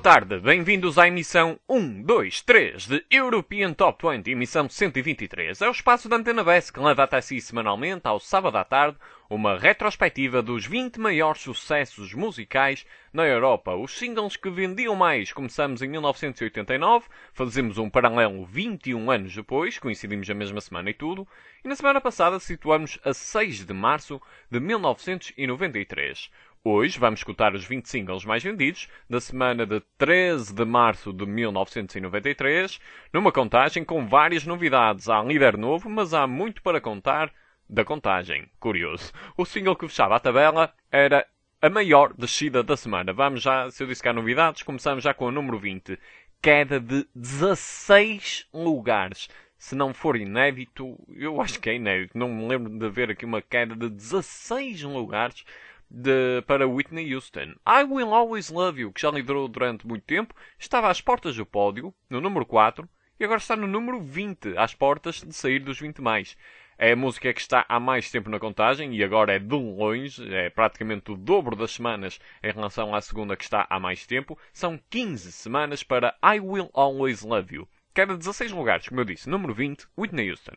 tarde, bem-vindos à emissão 1, 2, 3 de European Top 20, emissão 123. É o espaço da Antena BES que leva até si semanalmente, ao sábado à tarde, uma retrospectiva dos 20 maiores sucessos musicais na Europa. Os singles que vendiam mais começamos em 1989, fazemos um paralelo 21 anos depois, coincidimos a mesma semana e tudo, e na semana passada situamos a 6 de março de 1993. Hoje vamos escutar os 20 singles mais vendidos da semana de 13 de março de 1993, numa contagem com várias novidades. Há líder novo, mas há muito para contar da contagem. Curioso. O single que fechava a tabela era a maior descida da semana. Vamos já, se eu disse que há novidades, começamos já com o número 20. Queda de 16 lugares. Se não for inédito, eu acho que é inédito. Não me lembro de haver aqui uma queda de 16 lugares para Whitney Houston. I Will Always Love You, que já liderou durante muito tempo, estava às portas do pódio, no número 4, e agora está no número 20, às portas de sair dos 20 mais. É a música que está há mais tempo na contagem, e agora é de longe, é praticamente o dobro das semanas em relação à segunda que está há mais tempo. São 15 semanas para I Will Always Love You. Queda 16 lugares, como eu disse, número 20, Whitney Houston.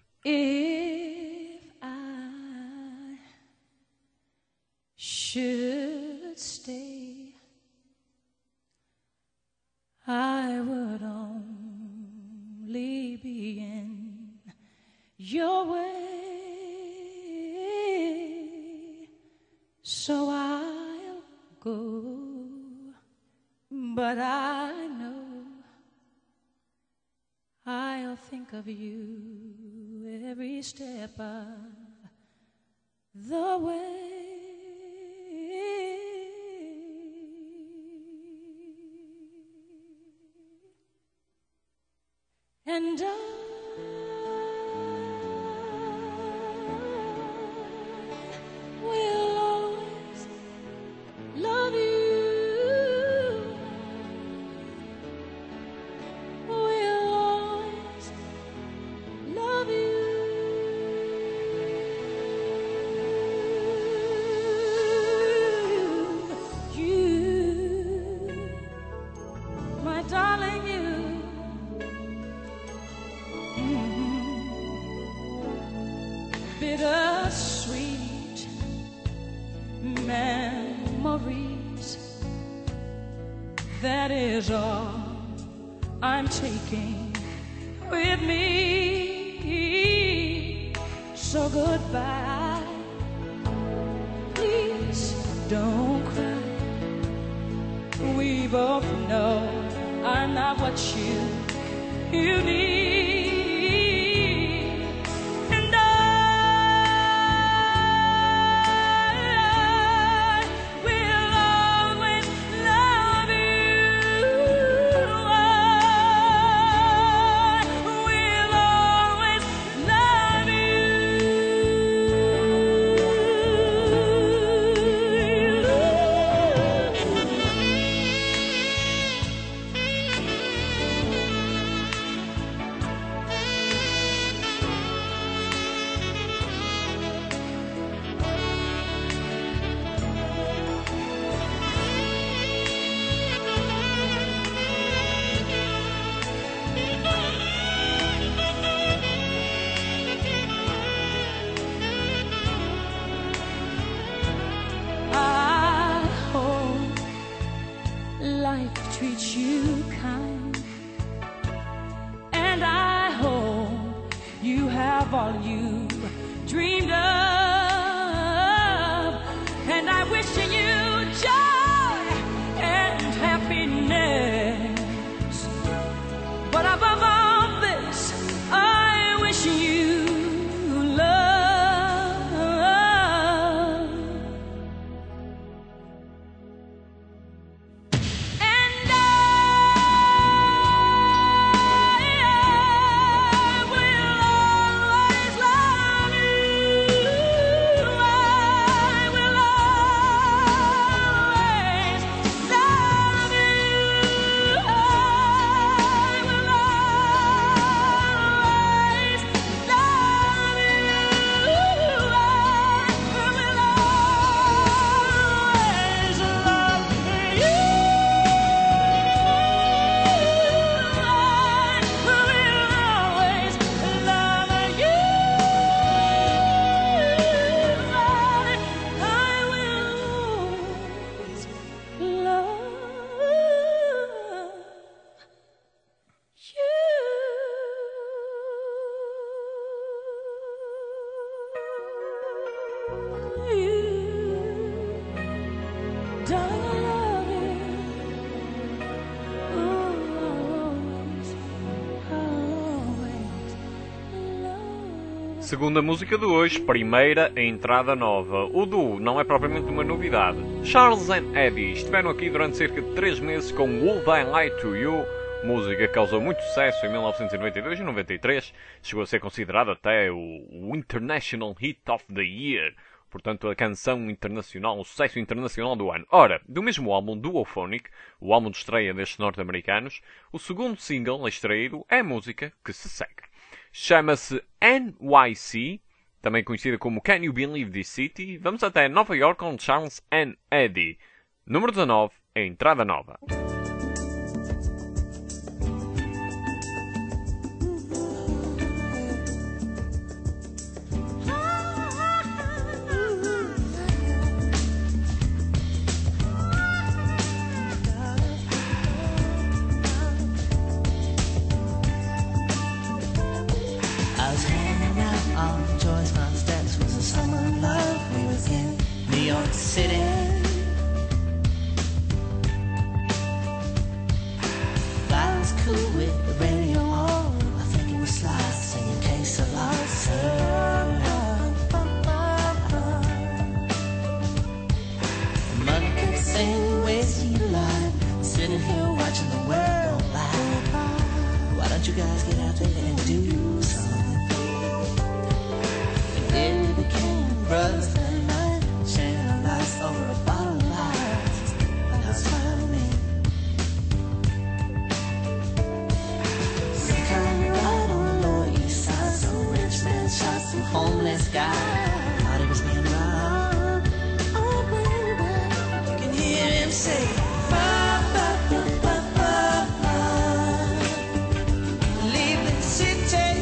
Should stay, I would only be in your way, so I'll go, but I know I'll think of you every step of the way. And I will always love you. Will always love you. You, my darling, you. Bittersweet memories, that is all I'm taking with me. So goodbye, please don't cry. We both know I'm not what you need. Treat you kind, and I hope you have all you dreamed of, and I wish you joy and happiness, but above all this I wish you love. Segunda música de hoje, primeira entrada nova. O duo não é propriamente uma novidade. Charles and Eddie estiveram aqui durante cerca de 3 meses com Would I Lie to You, música que causou muito sucesso em 1992 e 93, chegou a ser considerada até o International Hit of the Year, portanto a canção internacional, o sucesso internacional do ano. Ora, do mesmo álbum Duophonic, o álbum de estreia destes norte-americanos, o segundo single extraído é a música que se segue. Chama-se NYC, também conhecida como Can You Believe This City. Vamos até Nova York com Charles and Eddie. Número 19, a entrada nova. City. Life was cool with the radio on. I think it was Sly singing Case of Lost. Money kept saying, where's your life? Sitting here watching the world go by. Why don't you guys get out there and do something? And then we became brothers. Over a bottle of lies, that's fine with me. Some kind of ride on the Lower East Side. Some rich man shot some homeless guy. Thought he was being robbed. Oh baby, you can hear him say, ba ba ba ba ba ba. Leave the city.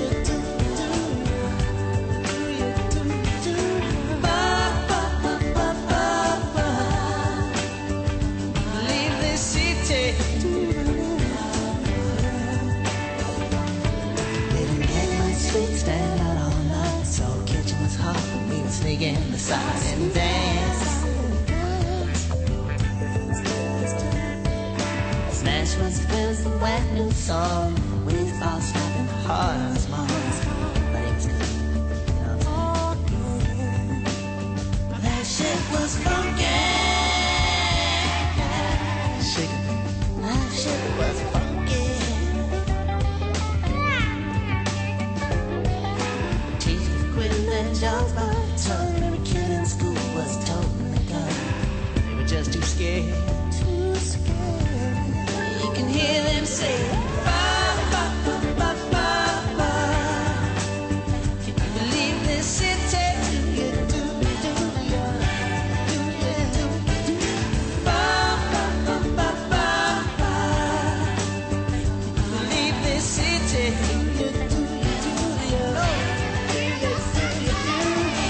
Sneak in the side and dance. Smash was the wet new song. We all snapping hard on his mom. But it was good, you know what I'm saying? That shit was funky. That shit was funky. Teachers quitting their jobs by every kid in school was toting a gun. They were just too scared. Too scared. You can hear them say, ba ba ba ba ba ba. Can you believe this city? Do you do do ya? Do you do do? Ba ba ba ba ba ba. Can you believe this city? Do you do ya? Do you do ya?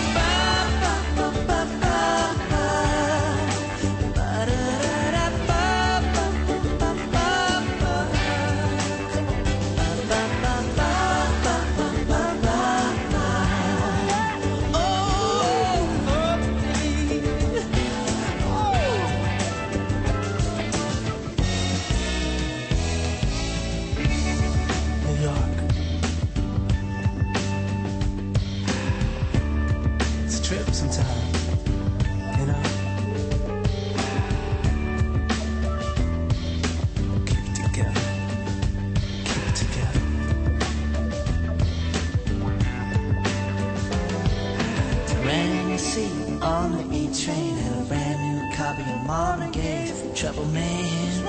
On the E train, had a brand new copy of Marvin Gaye from Trouble Man.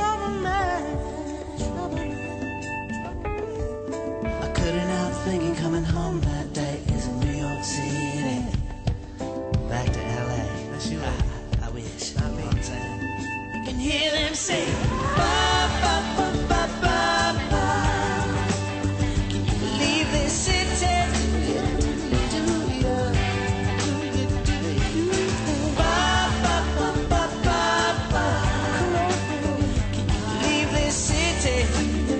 I couldn't help thinking coming home that day is in New York City. Back to LA. I wish. I know what I'm saying. You can hear them say, ba ba ba ba ba ba. Can you believe this city? City.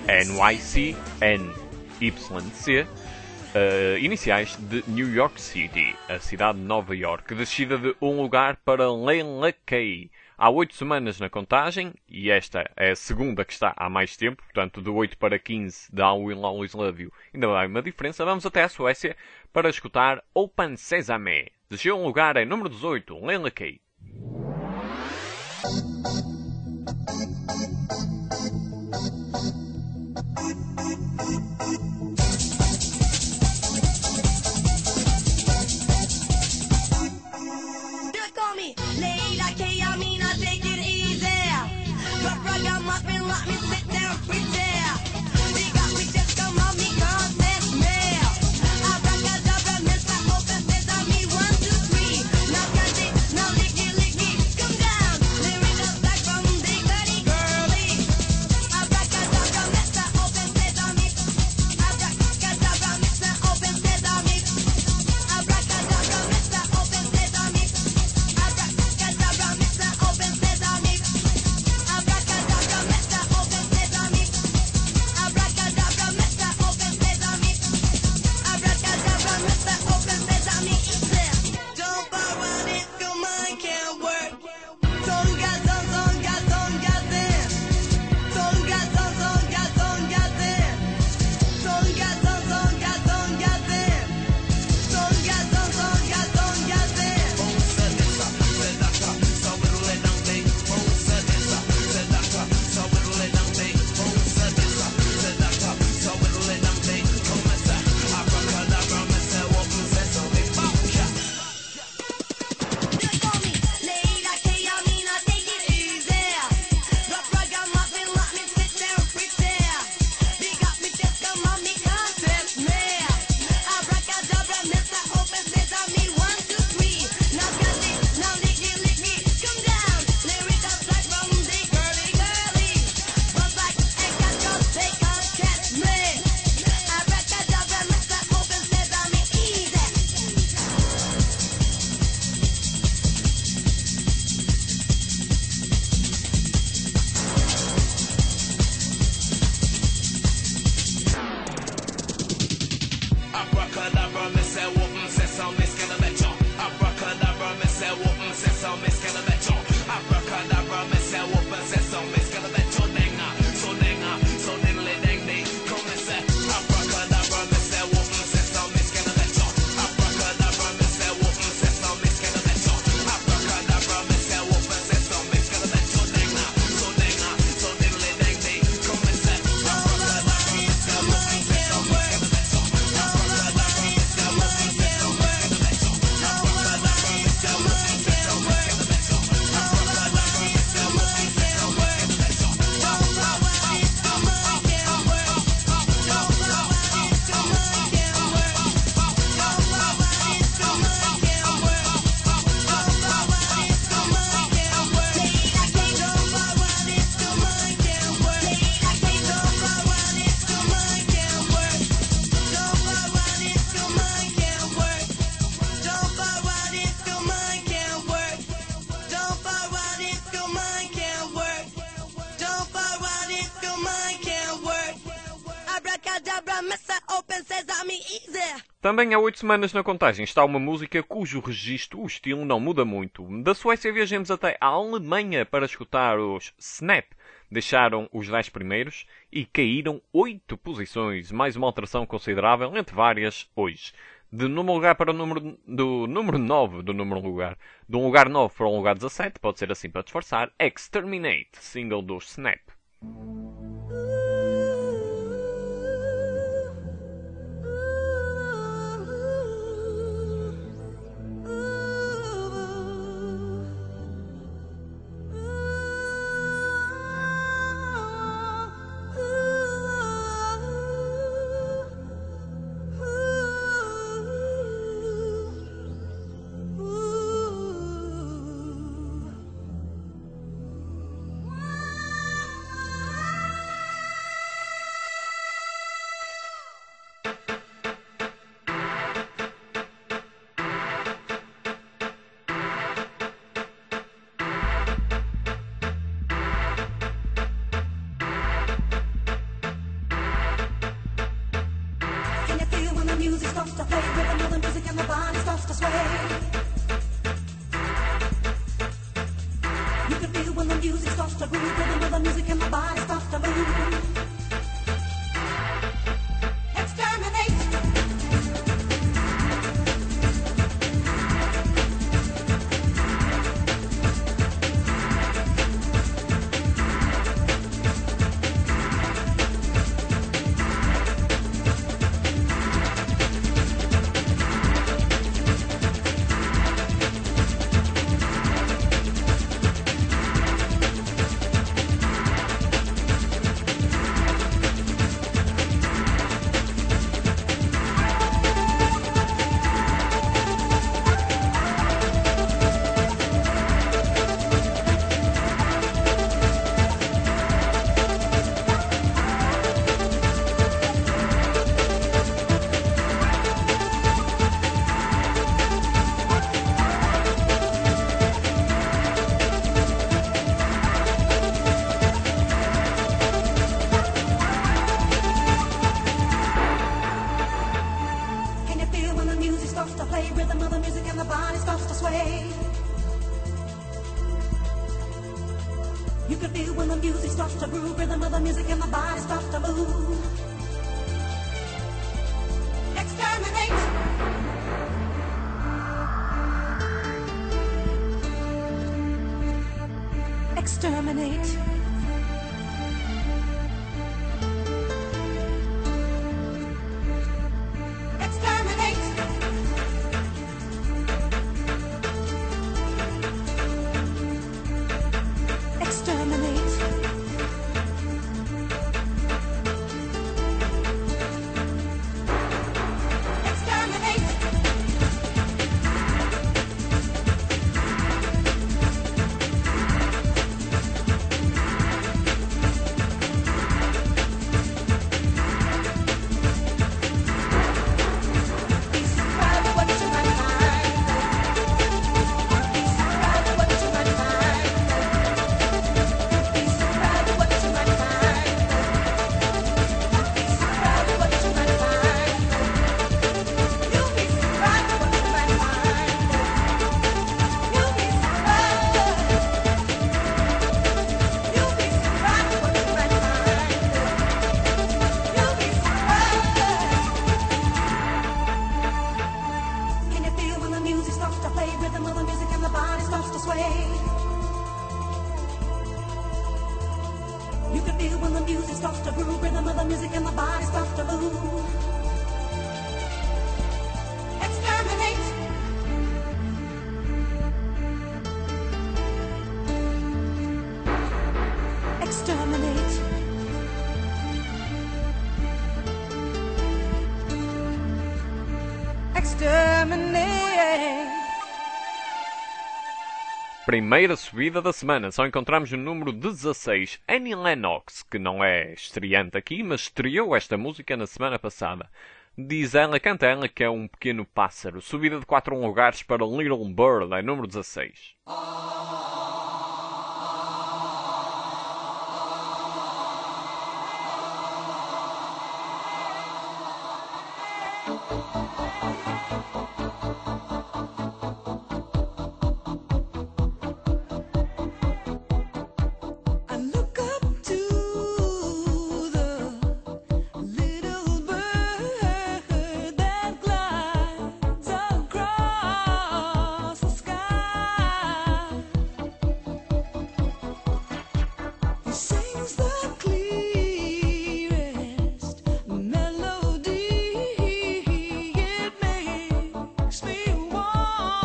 NYC, NYC, iniciais de New York City, a cidade de Nova York, descida de um lugar para Layla Kay. Há 8 semanas na contagem, e esta é a segunda que está há mais tempo, portanto, de 8 para 15 de I Will Always Love You, ainda há uma diferença. Vamos até a Suécia para escutar Open Sesame. Desceu um lugar em número 18, Layla Kay. Também há 8 semanas na contagem está uma música cujo registro, o estilo, não muda muito. Da Suécia viajamos até a Alemanha para escutar os Snap. Deixaram os 10 primeiros e caíram 8 posições, mais uma alteração considerável entre várias hoje. De número lugar para do número 9 do número lugar. De um lugar 9 para um lugar 17, pode ser assim para disfarçar, Exterminate, single do Snap. starts to groove, rhythm of the music and my body starts to move. Exterminate. You can feel when the music starts to groove, rhythm of the music and my body starts to move. Exterminate. Exterminate. You can feel when the music starts to groove, rhythm of the music and the body starts to move. Exterminate. Exterminate. Exterminate. Primeira subida da semana, só encontramos o número 16, Annie Lennox, que não é estreante aqui, mas estreou esta música na semana passada. Diz ela, canta ela, que é um pequeno pássaro. Subida de 4 lugares para Little Bird, é número 16. Melody, it makes me want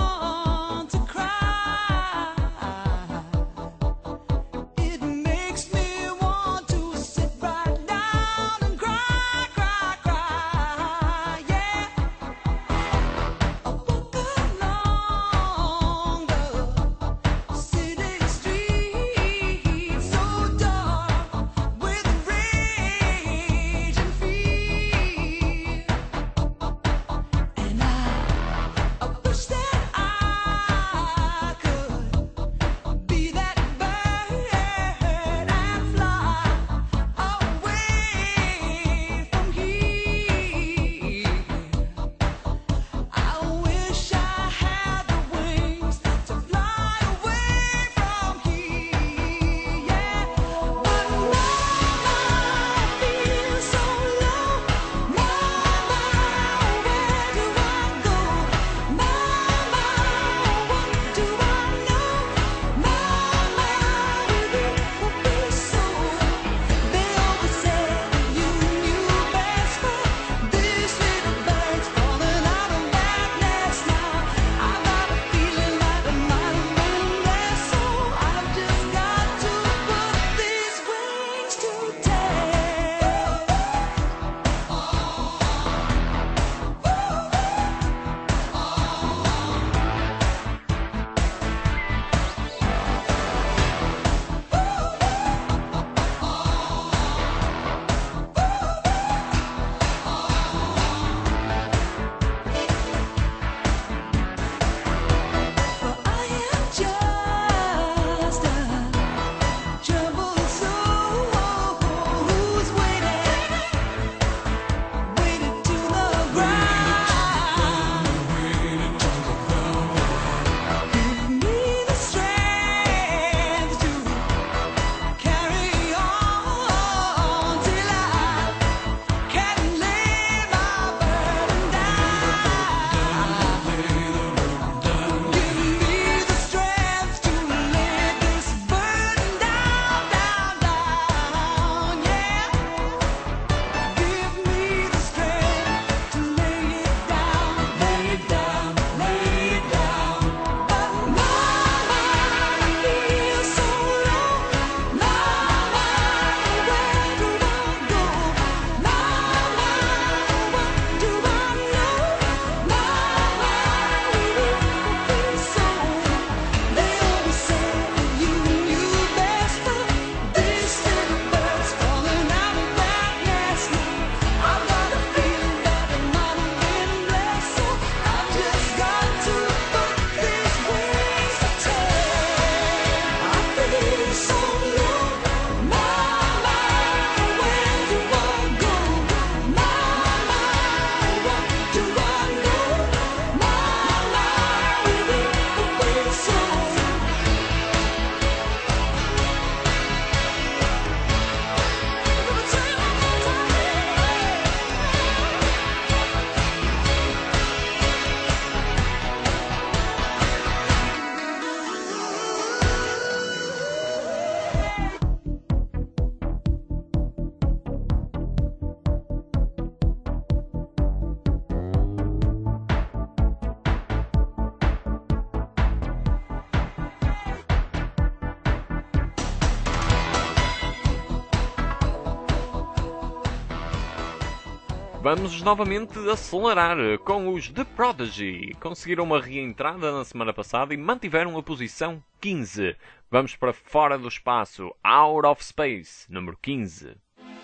Vamos novamente acelerar com os The Prodigy. Conseguiram uma reentrada na semana passada e mantiveram a posição 15. Vamos para Fora do Espaço, Out of Space, número 15.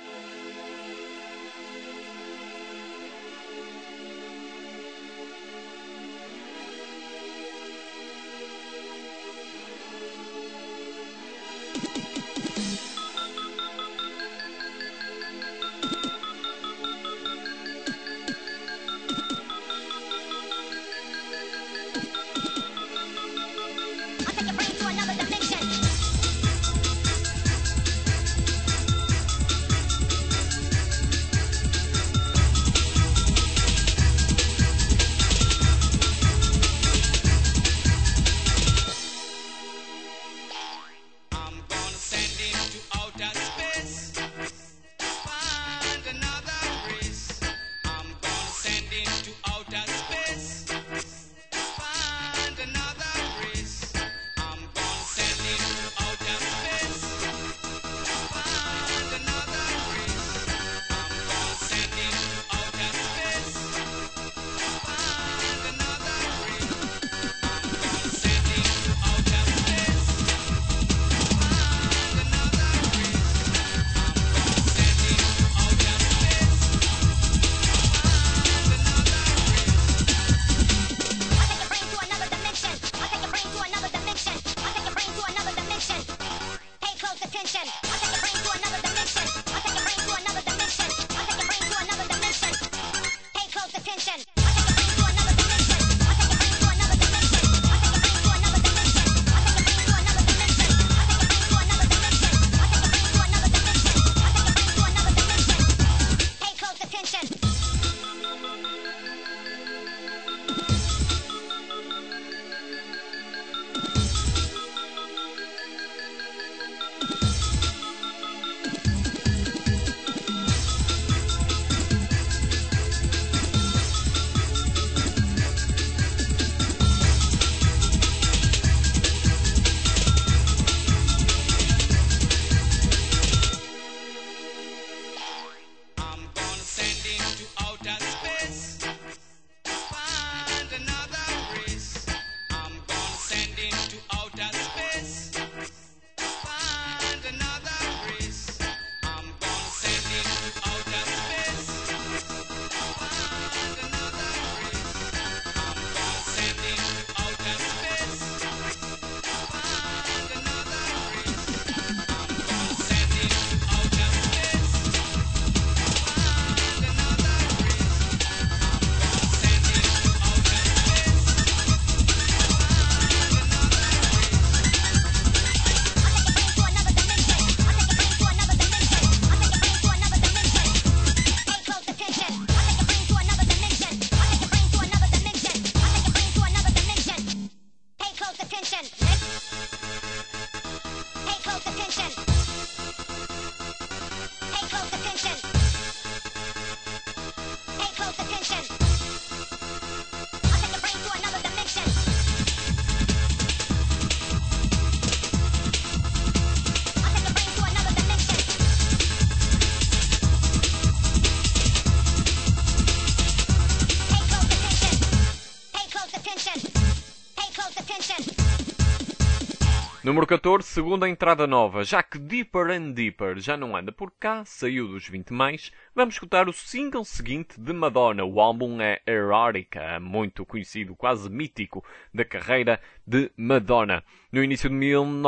Número 14, segunda entrada nova. Já que Deeper and Deeper já não anda por cá, saiu dos 20 mais, vamos escutar o single seguinte de Madonna. O álbum é Erotica, muito conhecido, quase mítico, da carreira de Madonna. No início de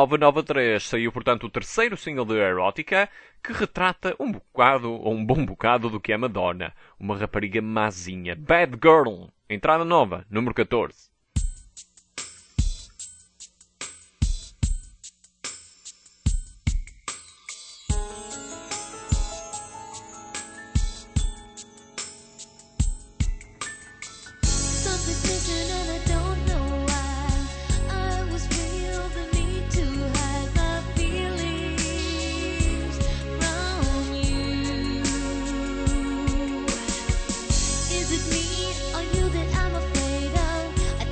1993 saiu, portanto, o terceiro single de Erotica, que retrata um bom bocado do que é Madonna. Uma rapariga mazinha. Bad Girl, entrada nova, número 14. Is it me or you that I'm afraid of?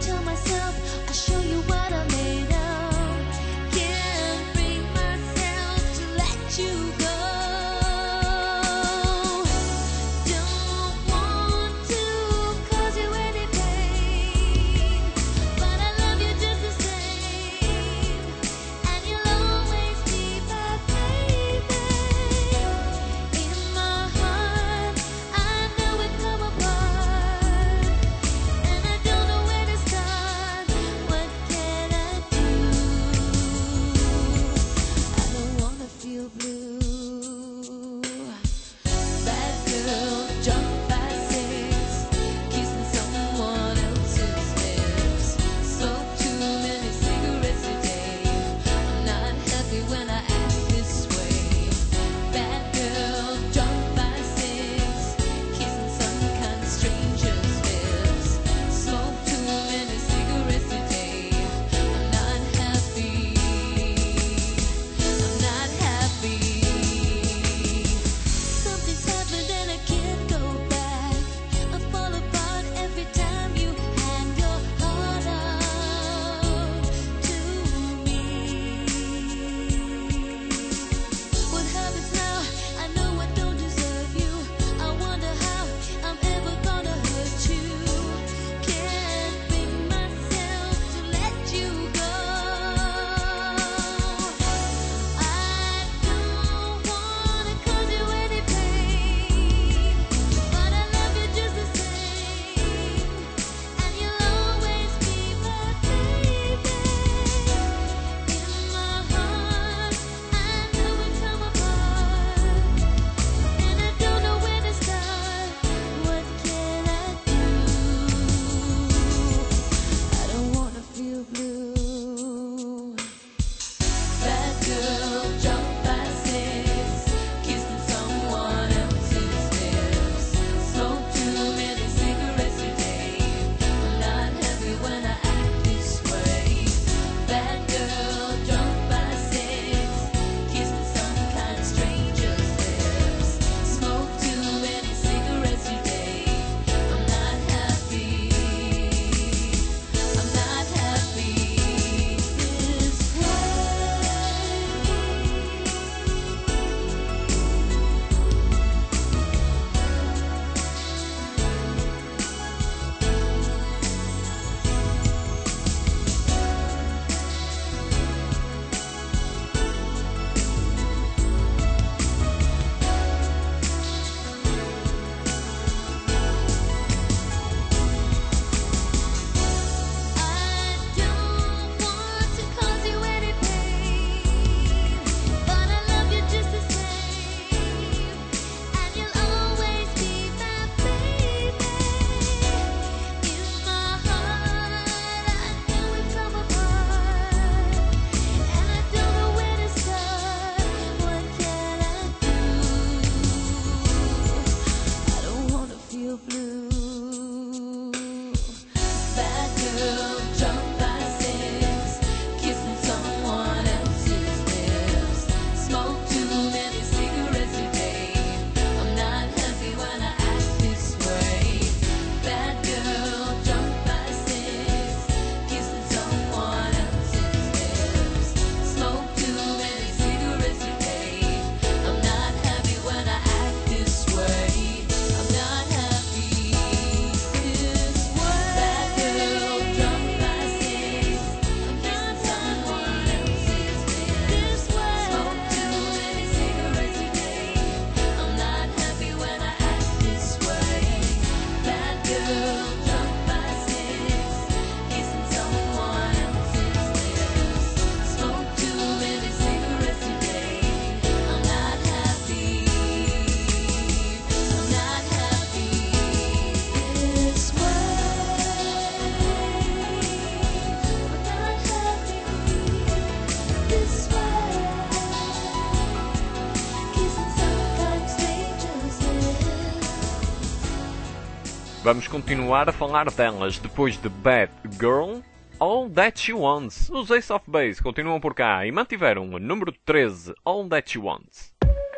vamos continuar a falar delas depois de Bad Girl, All That She Wants. Os Ace of Base continuam por cá e mantiveram o número 13, All That She Wants.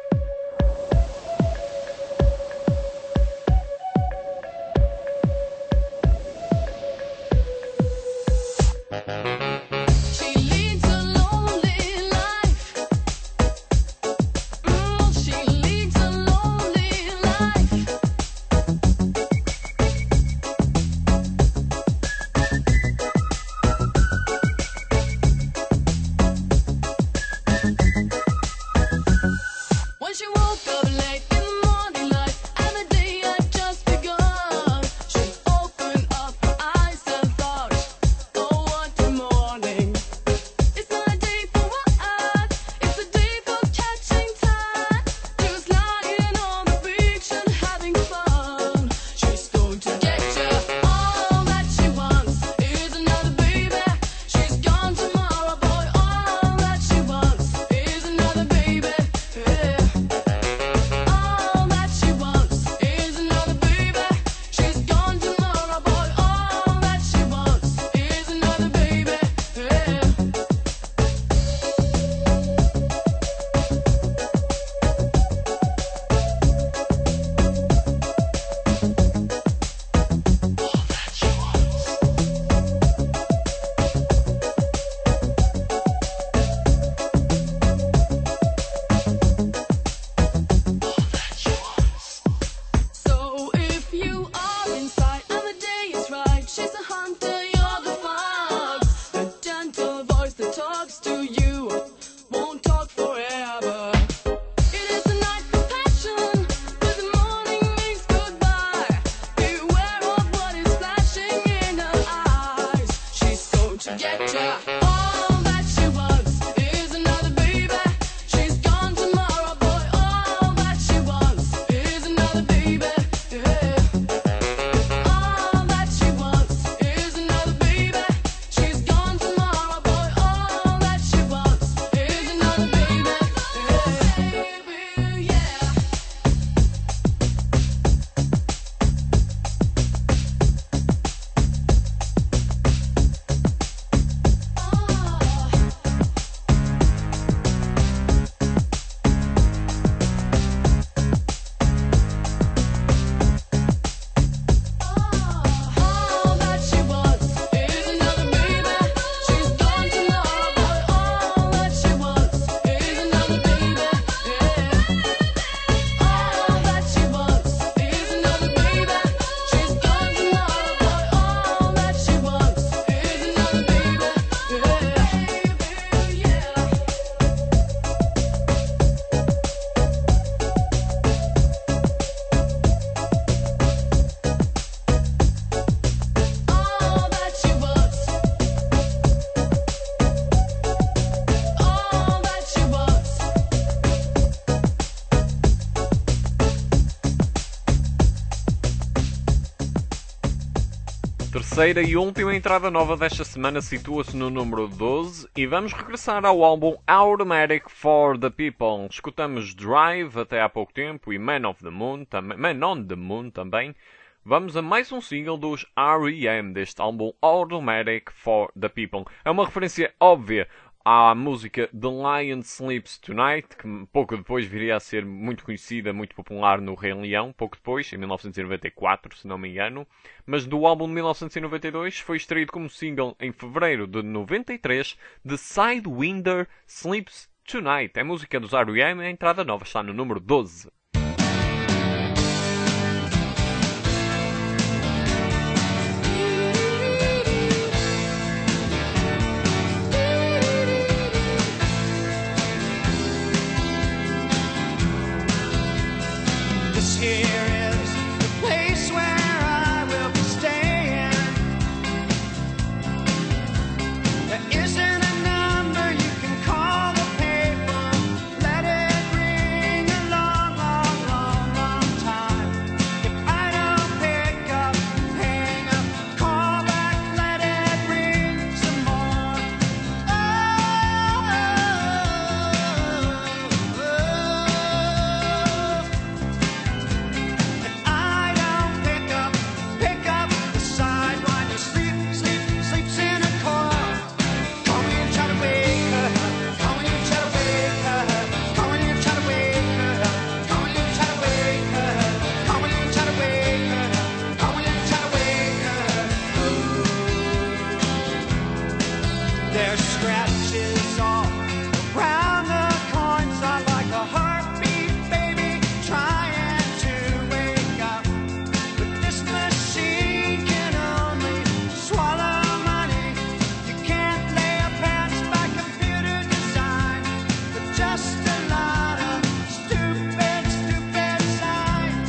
Terceira e última entrada nova desta semana situa-se no número 12 e vamos regressar ao álbum Automatic for the People. Escutamos Drive até há pouco tempo e Man on the Moon também. Vamos a mais um single dos R.E.M. deste álbum Automatic for the People. É uma referência óbvia à música The Lion Sleeps Tonight, que pouco depois viria a ser muito conhecida, muito popular no Rei Leão, pouco depois, em 1994, se não me engano. Mas do álbum de 1992 foi extraído como single em fevereiro de 93, The Sidewinder Sleeps Tonight. É música dos R.E.M. A entrada nova está no número 12. Isn't a number you can call the paper, let it ring along. There's scratches all around the coins. I like a heartbeat, baby, trying to wake up. But this machine can only swallow money. You can't lay a pants by computer design, but just a lot of stupid, stupid signs.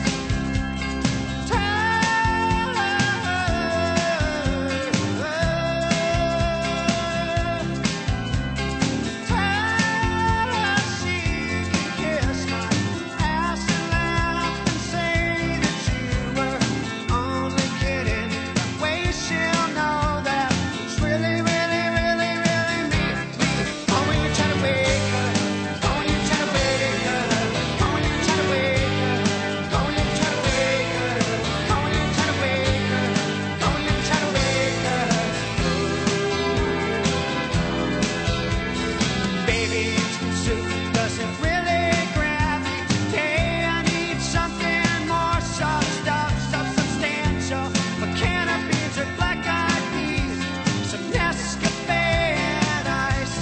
Tell her she can kiss my ass and laugh and say that you were only kidding. That way she'll know that it's really, really, really, really me. Oh, when you try to wake her, oh, when you try to wake her, oh, when you try to wake her, oh, when you try to wake her, oh, when you try to wake her, oh, when you try to wake her. Baby, soup doesn't really grab me today. I need something more substantial. A can of beans or black-eyed peas, some Nescafe and ice,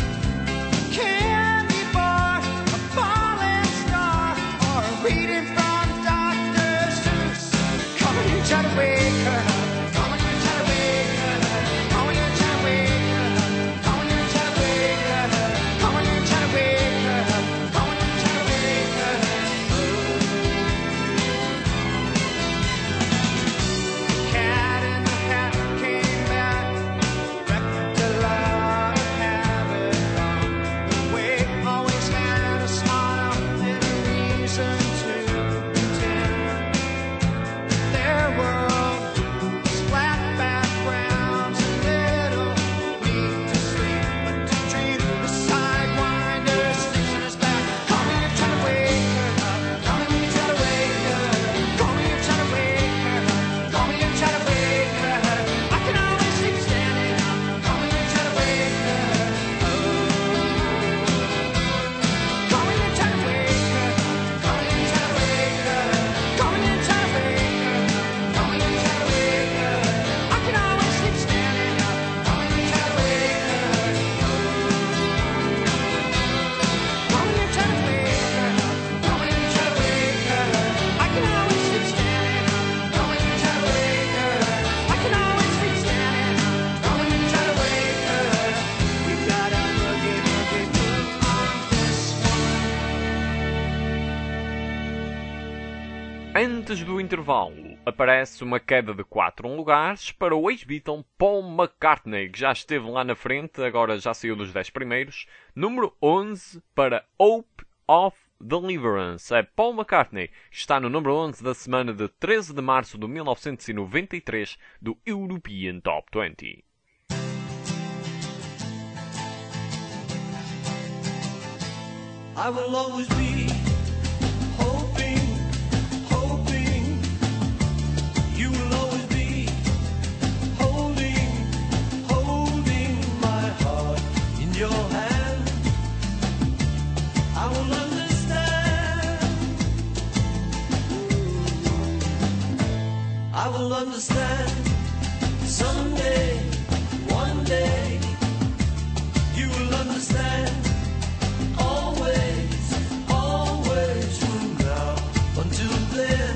candy bar, a falling star, or a reading from Dr. Seuss. Come on, you try to wake her up. Come on, you try to wake her up. Come on, you try to wake her up. Come on, you try to wake her up. Come on, you try to wake her up. Come on, you try to wake her up. Cat in the Hat came back, wrecked a lot of havoc on the way. Always had a smile and a reason to pretend. Their world was flat backgrounds and little need to sleep, but to dream. The sidewinder sticks in his back. Call me, you try to wake her up. Call me, you try to wake her up. Call me, you try to wake her up. Call me, you try to wake her up. I can always sleep standing up. Call me, you try to wake her up. Call me, you try to wake her up. Call me, you try to wake her up. Call me, you try to wake her up. Call me, you try to wake her up. I can always sleep standing up. Call me, you try to wake her up. Call me, you try to wake her up. Call me, you try to wake her up. I can always sleep standing up. Call me, you try to wake her up. I can always sleep standing up. Call me, you try to wake her up. You got a boogie, boogie, move on this one. Antes do intervalo, aparece uma queda de 4 lugares para o ex-Beatle Paul McCartney, que já esteve lá na frente, agora já saiu dos 10 primeiros. Número 11 para Hope of Deliverance. É Paul McCartney, que está no número 11 da semana de 13 de março de 1993 do European Top 20. I will always be hoping, hoping. You will always be holding, holding my heart in your hand. I will understand. I will understand someday, one day. You will understand. Always, always from now until then.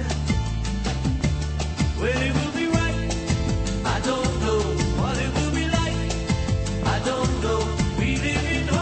When it will be right, I don't know. What it will be like, I don't know. We live in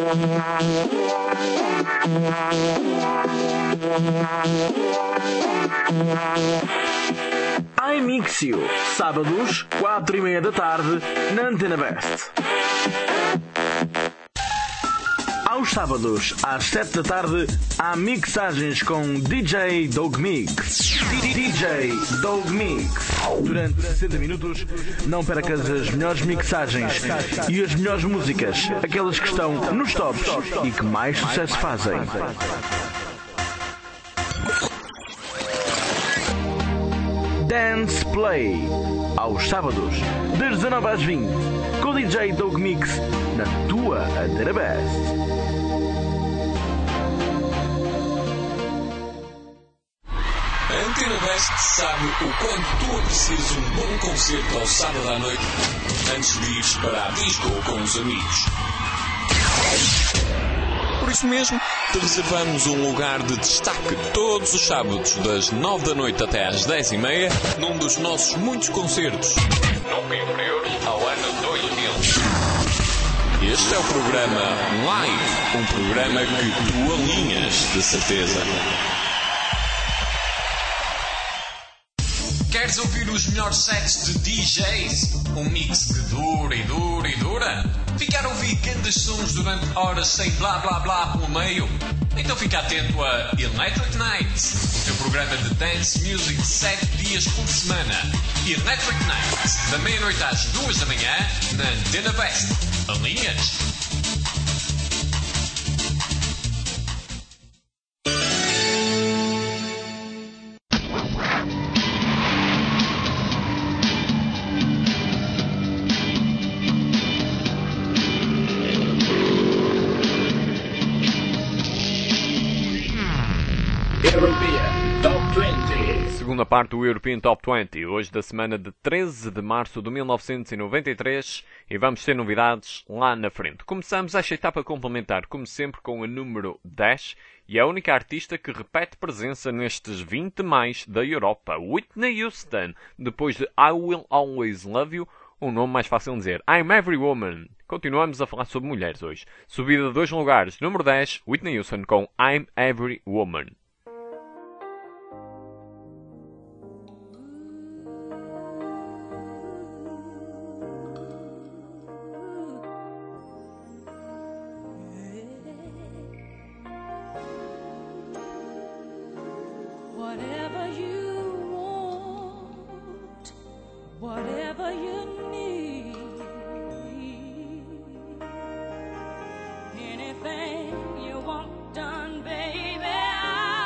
iMixio, sábados, 4:30 da tarde, na Antena Best. Aos sábados, às 7 da tarde, há mixagens com DJ Dog Mix. DJ Dog Mix. Durante 60 minutos, não percas as melhores mixagens e as melhores músicas, aquelas que estão nos tops e que mais sucesso fazem. Dance Play, aos sábados, das 19 às 20, com o DJ Dog Mix, na tua Antena Best. A Antena Best sabe o quanto tu aprecias um bom concerto ao sábado à noite antes de ires para a disco com os amigos. Por isso mesmo, te reservamos um lugar de destaque todos os sábados, das 9 da noite até às 10:30, num dos nossos muitos concertos, nunca inferiores ao ano 2000. Este é o programa Live, um programa que tu alinhas, de certeza. Queres ouvir os melhores sets de DJs? Um mix que dura e dura e dura? Ficar a ouvir grandes sons durante horas sem blá blá blá pelo meio? Então fica atento a Electric Nights, o teu programa de dance music 7 dias por semana. Electric Nights, da meia-noite às 2 da manhã, na Antena Best. Alinhas? Segunda parte do European Top 20, hoje da semana de 13 de março de 1993, e vamos ter novidades lá na frente. Começamos esta etapa complementar, como sempre, com a número 10, e a única artista que repete presença nestes 20 mais da Europa, Whitney Houston, depois de I Will Always Love You, um nome mais fácil de dizer, I'm Every Woman. Continuamos a falar sobre mulheres hoje. Subida de 2 lugares, número 10, Whitney Houston com I'm Every Woman. Whatever you want, whatever you need, anything you want done, baby,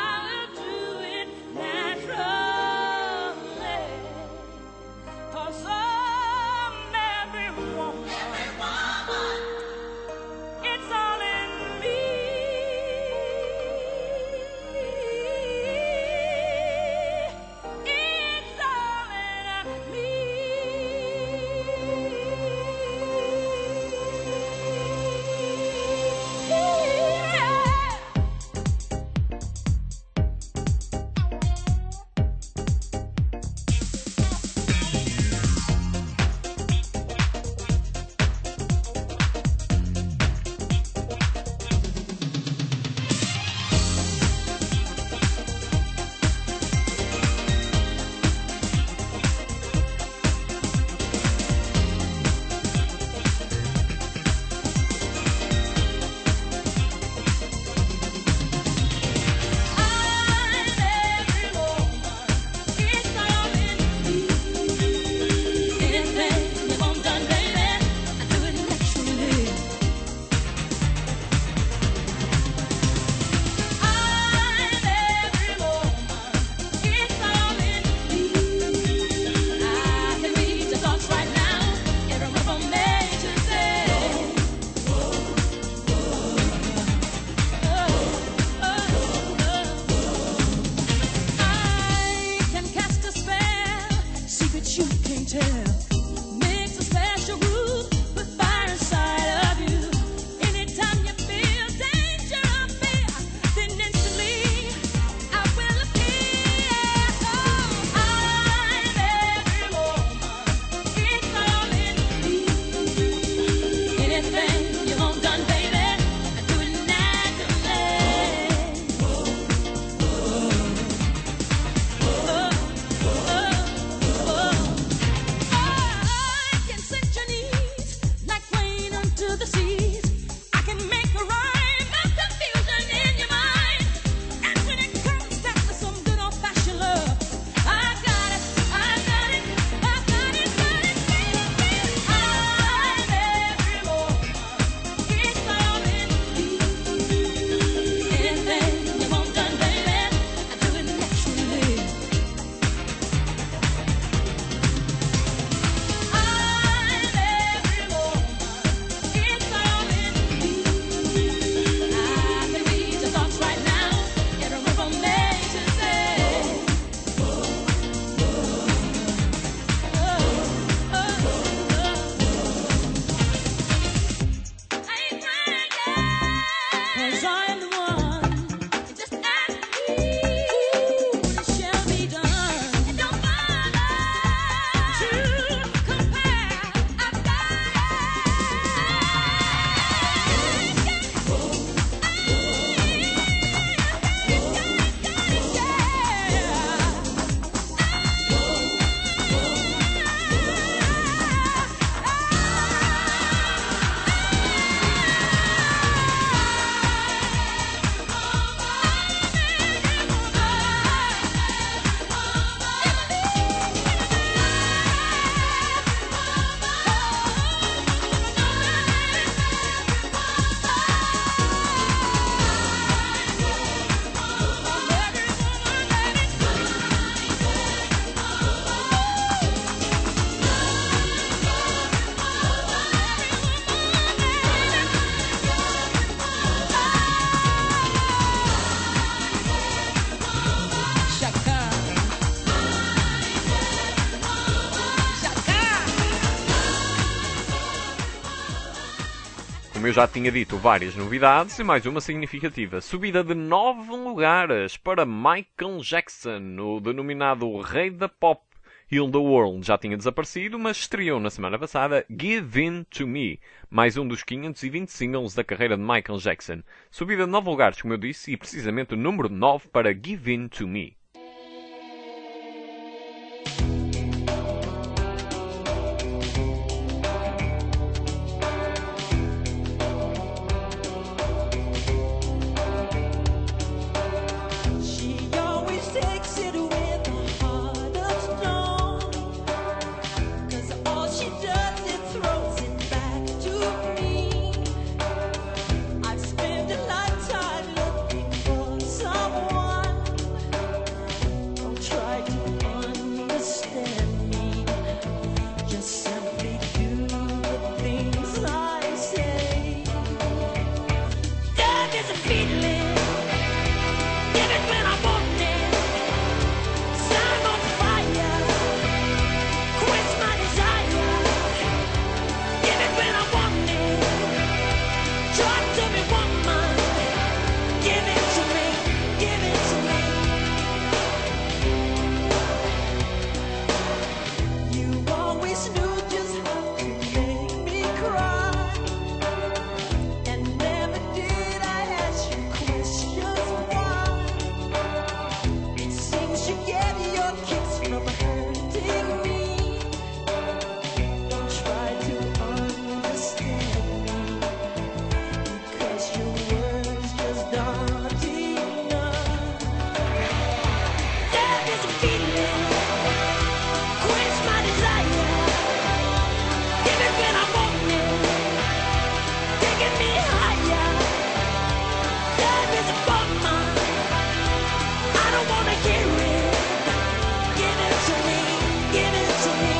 como eu já tinha dito, várias novidades e mais uma significativa. Subida de 9 lugares para Michael Jackson, o denominado Rei da Pop. Heal the World já tinha desaparecido, mas estreou na semana passada Give In To Me, mais um dos 520 singles da carreira de Michael Jackson. Subida de 9 lugares, como eu disse, e precisamente o número 9 para Give In To Me. She always takes it with a heart of stone, 'cause all she does is throws it back to me. I've spent a lifetime looking for someone who'll try to understand me. Just simply do the things I say. Love is a feeling. Give it when I want it. Sun on fire. Quench my desire. Give it when I want it. Talk to me, woman. Give it to me. Give it to me. You always knew just how to make me cry, and never did I ask you questions why. It seems you get your kicks from hurting me. Don't try to understand me, because your words just aren't enough. Love is a feeling. Quench my desire. Give it when I want it. Taking me higher. Love is a bummer. I don't wanna hear it. Give it to me. Give it to me.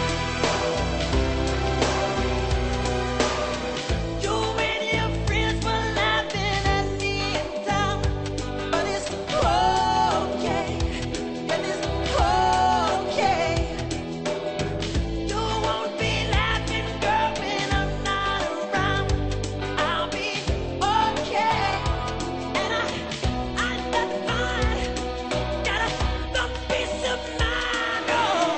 You and your friends were laughing at me in town, but it's okay. And it's okay. You won't be laughing, girl, when I'm not around. I'll be okay. And I got fine. Got a peace of mind. Oh.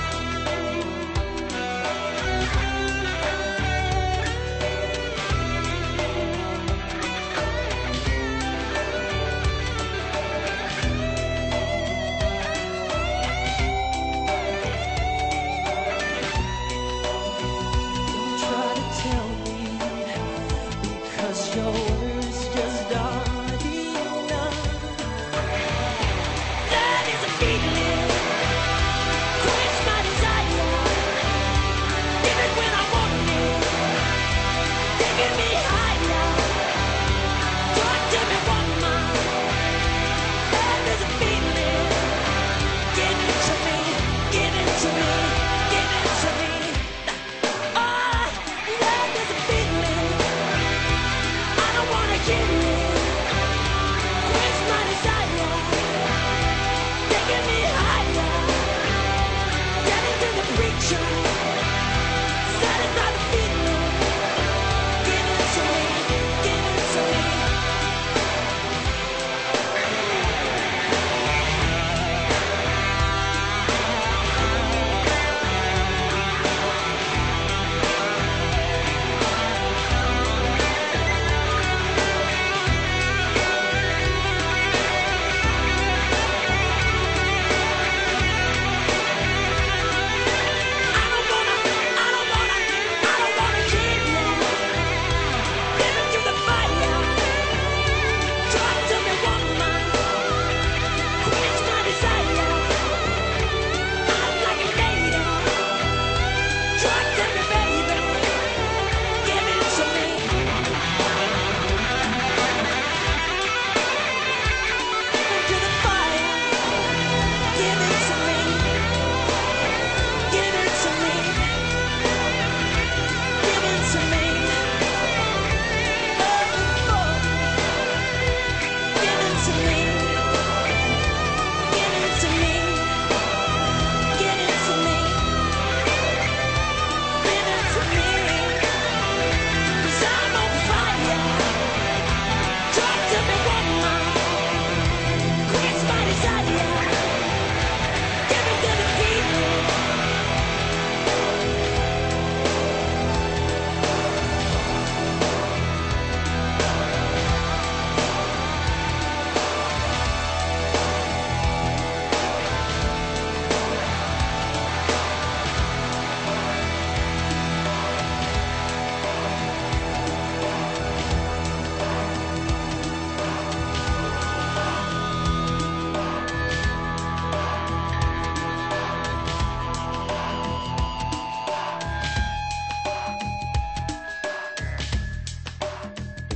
Don't try to tell me, because your words just aren't enough. Love is a feeling. Quench my desire. Give it when I want it. Taking me higher. Talk to me, woman. Love is a feeling. Give it to me. Give it to me. Give it to me. Oh, love is a feeling. I don't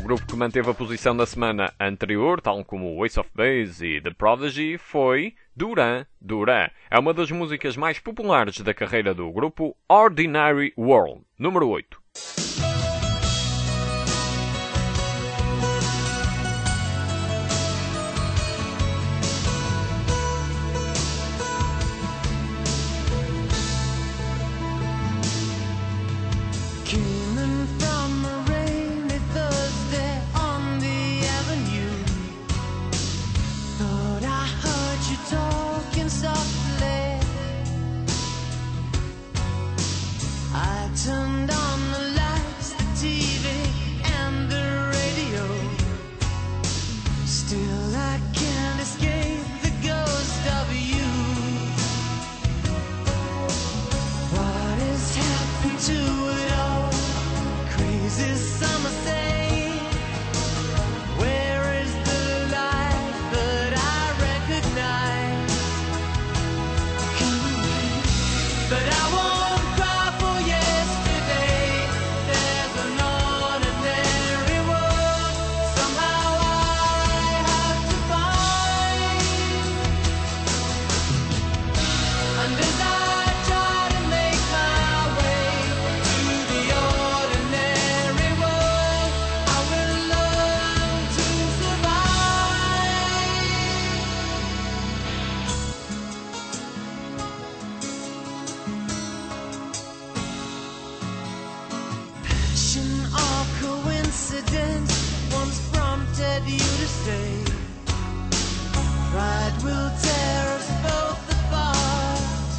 grupo que manteve a posição da semana anterior, tal como o Ace of Base e The Prodigy, foi Duran Duran. É uma das músicas mais populares da carreira do grupo, Ordinary World, número 8. Came in from a rainy Thursday on the avenue. Thought I heard you talking softly. I turned on the lights, the TV, and the radio. Still I can't escape the ghost of you. What has happened to it all? Crazy summer say, where is the life that I recognize? Come away, but I won't cry for yesterday. There's an ordinary world somehow I have to find. And as I try to make my way to the ordinary world, I will learn to survive. Passion or coincidence once prompted you to say, pride will tear us both apart.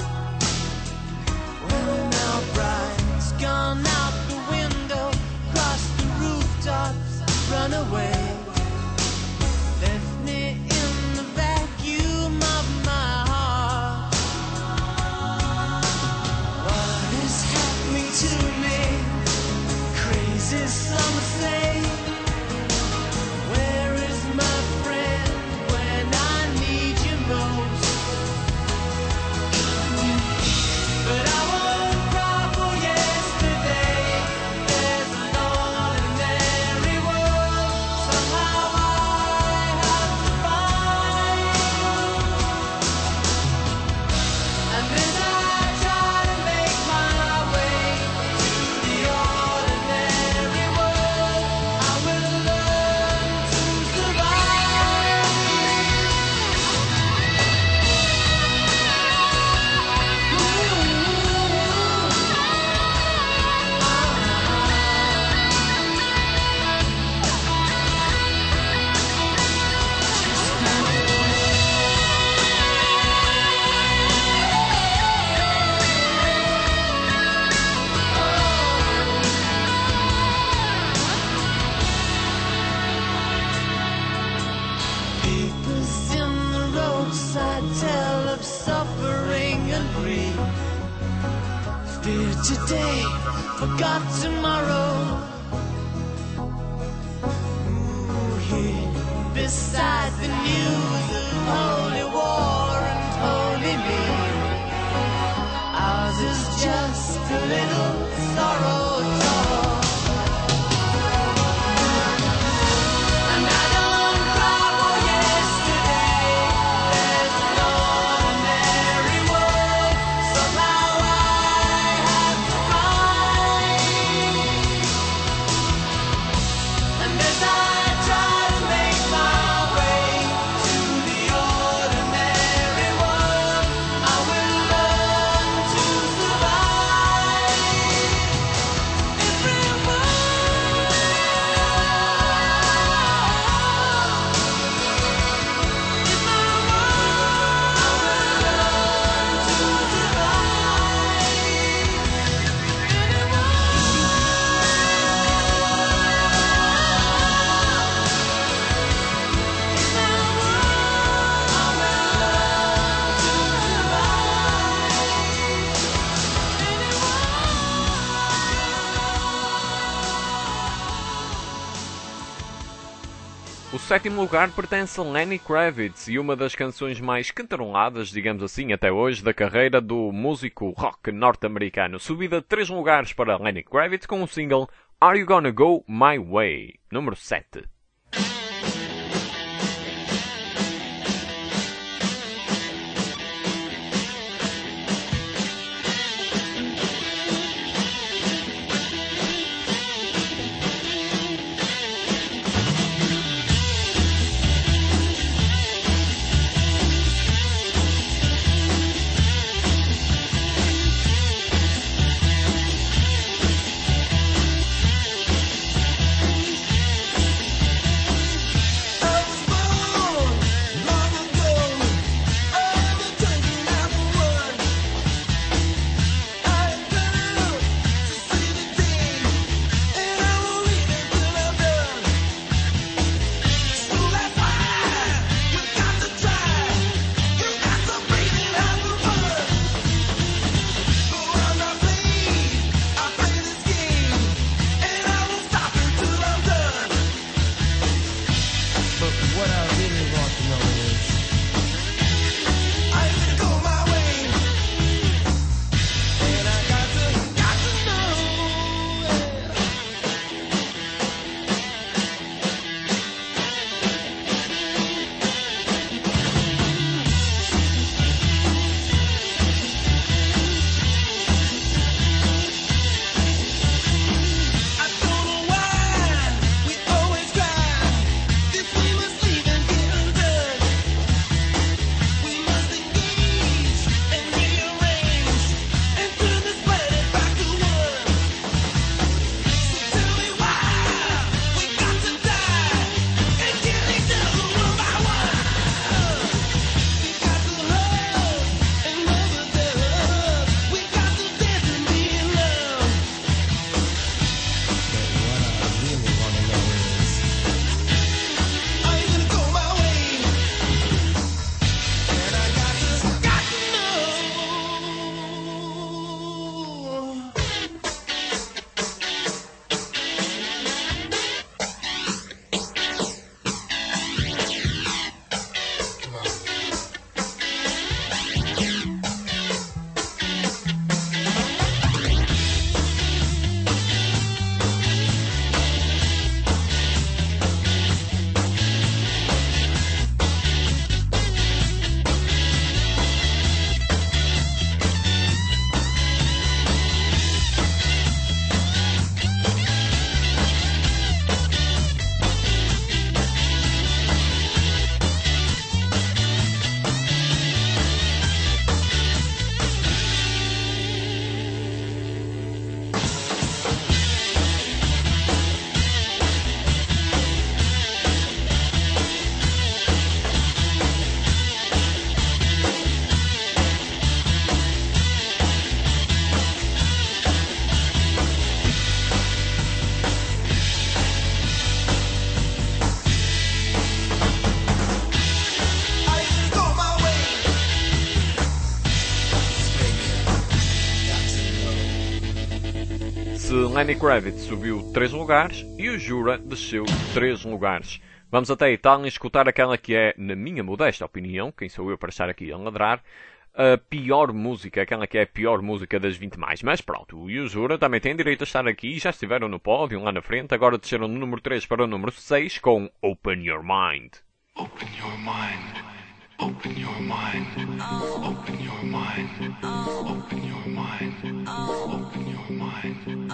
Well, now pride's gone out the window, crossed the rooftops, run away. Left me in the vacuum of my heart. What is happening to me? Crazy summer say, where is my friend when I need you most? But I won't cry for yesterday. There's an ordinary world somehow I have to find. And as I try to make my way to the ordinary world, I will learn to survive. Papers in the roadside tell of suffering and grief. Fear today, forgot tomorrow. Ooh, here beside the news of holy war and holy me, ours is just a little sorrow talk. And I don't cry for yesterday. There's an ordinary world somehow I have to find. And as I try to make my way to the ordinary world, I will learn to survive. O sétimo lugar pertence a Lenny Kravitz e uma das canções mais cantaroladas, digamos assim, até hoje, da carreira do músico rock norte-americano. Subida 3 lugares para Lenny Kravitz com o single Are You Gonna Go My Way, número 7. Lenny Kravitz subiu 3 lugares e o Jura desceu 3 lugares. Vamos até a Itália escutar aquela que é, na minha modesta opinião, quem sou eu para estar aqui a ladrar, a pior música, aquela que é a pior música das 20 mais. Mas pronto, e o Jura também tem direito a estar aqui, já estiveram no pódio lá na frente, agora desceram do número 3 para o número 6 com Open Your Mind. Open your mind. Open your mind. Open your mind. Open your mind. Open your mind.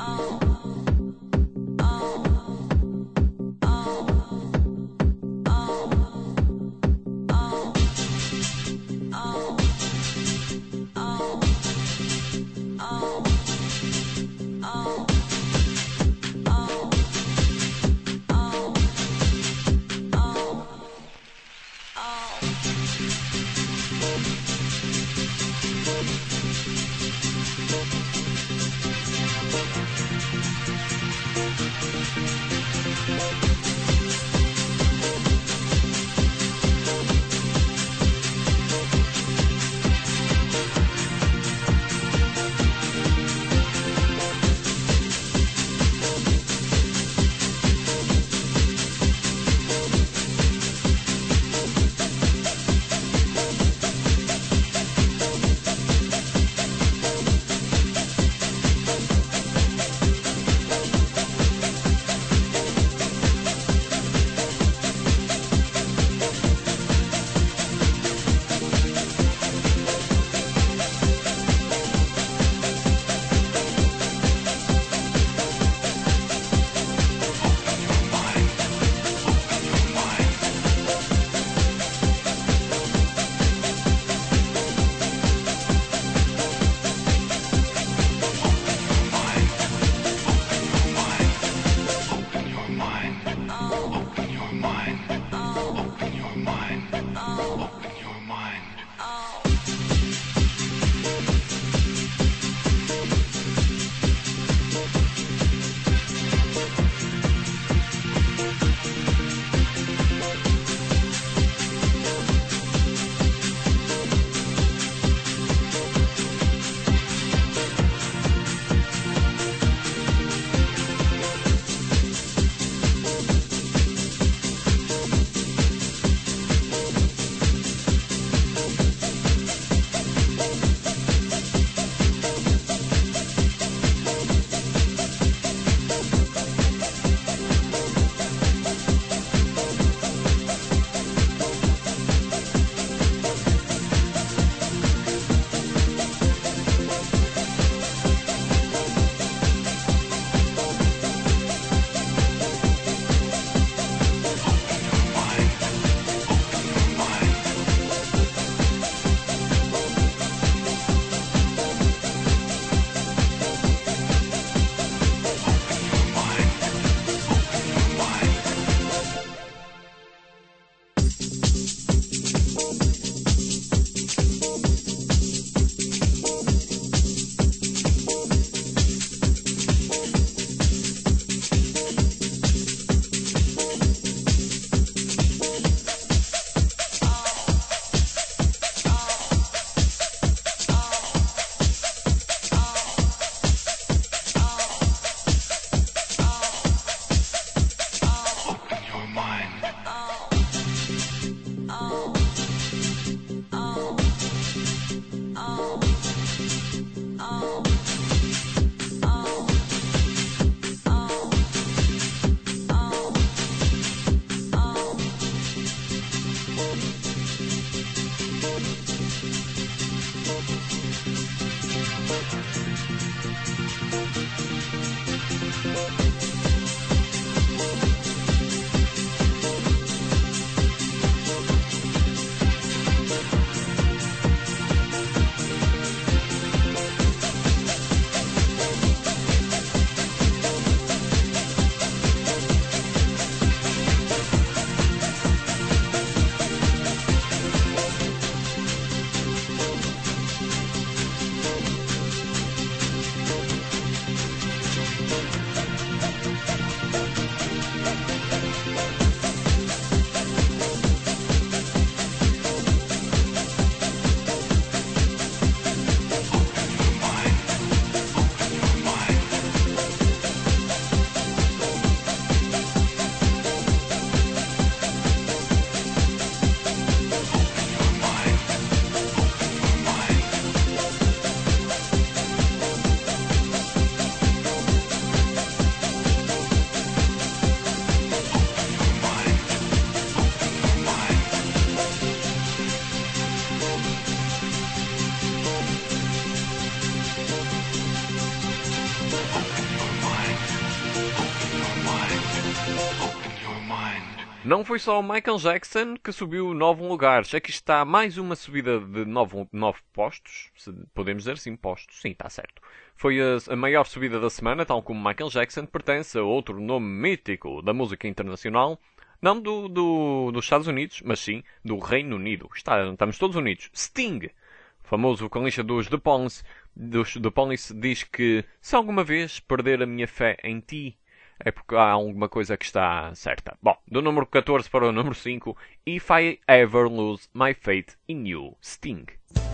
Não foi só o Michael Jackson que subiu 9 lugares. Aqui está mais uma subida de 9 postos. Se podemos dizer assim, postos. Sim, está certo. Foi a maior subida da semana, tal como Michael Jackson pertence a outro nome mítico da música internacional. Não dos Estados Unidos, mas sim do Reino Unido. Estamos todos unidos. Sting, o famoso vocalista dos The Police, diz que se alguma vez perder a minha fé em ti, é porque há alguma coisa que está certa. Bom, do número 14 para o número 5, If I Ever Lose My Faith in You, Sting.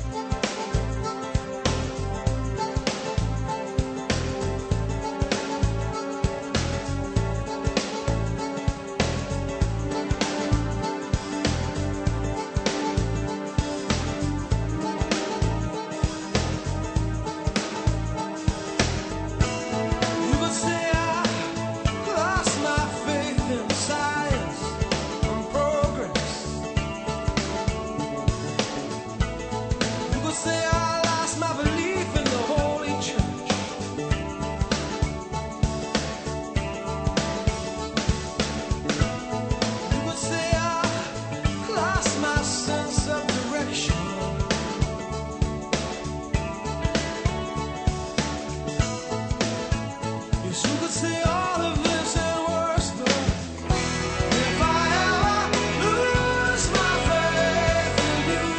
You could say I lost my faith in science and progress. You could say I lost my belief in the Holy Church. You could say I lost my sense of direction. Yes, you could say all of this and worse, but if I ever lose my faith in you,